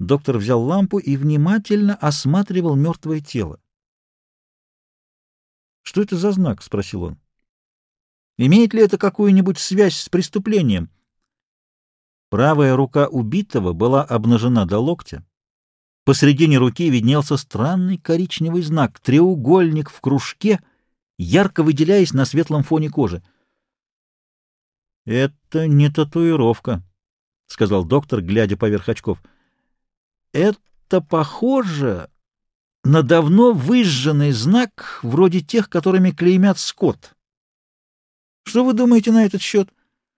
Доктор взял лампу и внимательно осматривал мертвое тело. «Что это за знак?» — спросил он. «Имеет ли это какую-нибудь связь с преступлением?» Правая рука убитого была обнажена до локтя. Посредине руки виднелся странный коричневый знак — треугольник в кружке, ярко выделяясь на светлом фоне кожи. «Это не татуировка», — сказал доктор, глядя поверх очков. «Это похоже на давно выжженный знак, вроде тех, которыми клеймят скот. Что вы думаете на этот счет?»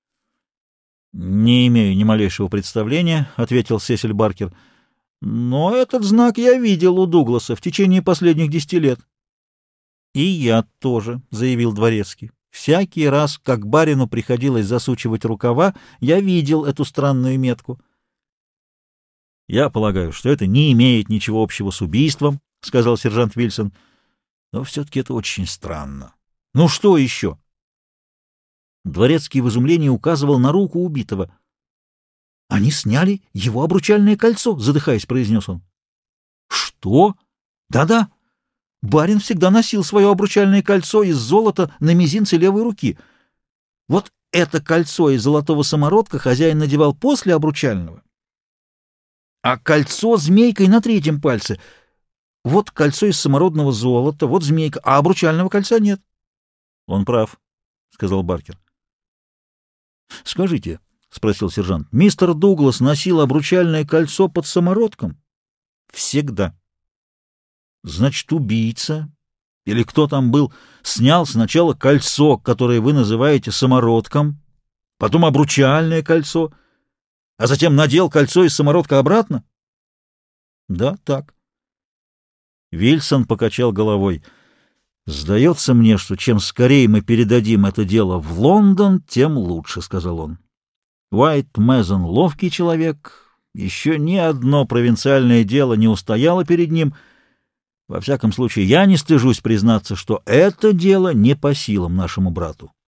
«Не имею ни малейшего представления», — ответил Сесиль Баркер. «Но этот знак я видел у Дугласа в течение последних 10 лет». «И я тоже», — заявил дворецкий. «Всякий раз, как барину приходилось засучивать рукава, я видел эту странную метку». «Я полагаю, что это не имеет ничего общего с убийством», — сказал сержант Вильсон. «Но все-таки это очень странно. Ну что еще?» Дворецкий в изумлении указывал на руку убитого. «Они сняли его обручальное кольцо», — задыхаясь, произнес он. «Что? Да-да. Барин всегда носил свое обручальное кольцо из золота на мизинце левой руки. Вот это кольцо из золотого самородка хозяин надевал после обручального, а кольцо змейкой на третьем пальце. Вот кольцо из самородного золота, вот змейка, а обручального кольца нет». «Он прав», — сказал Баркер. «Скажите», — спросил сержант, — «мистер Дуглас носил обручальное кольцо под самородком?» «Всегда». «Значит, убийца, или кто там был, снял сначала кольцо, которое вы называете самородком, потом обручальное кольцо, а затем надел кольцо из самородка обратно?» «Да, так». Вильсон покачал головой. «Сдается мне, что чем скорее мы передадим это дело в Лондон, тем лучше», — сказал он. «Уайт Мэзон — ловкий человек, еще ни одно провинциальное дело не устояло перед ним. Во всяком случае, я не стыжусь признаться, что это дело не по силам нашему брату».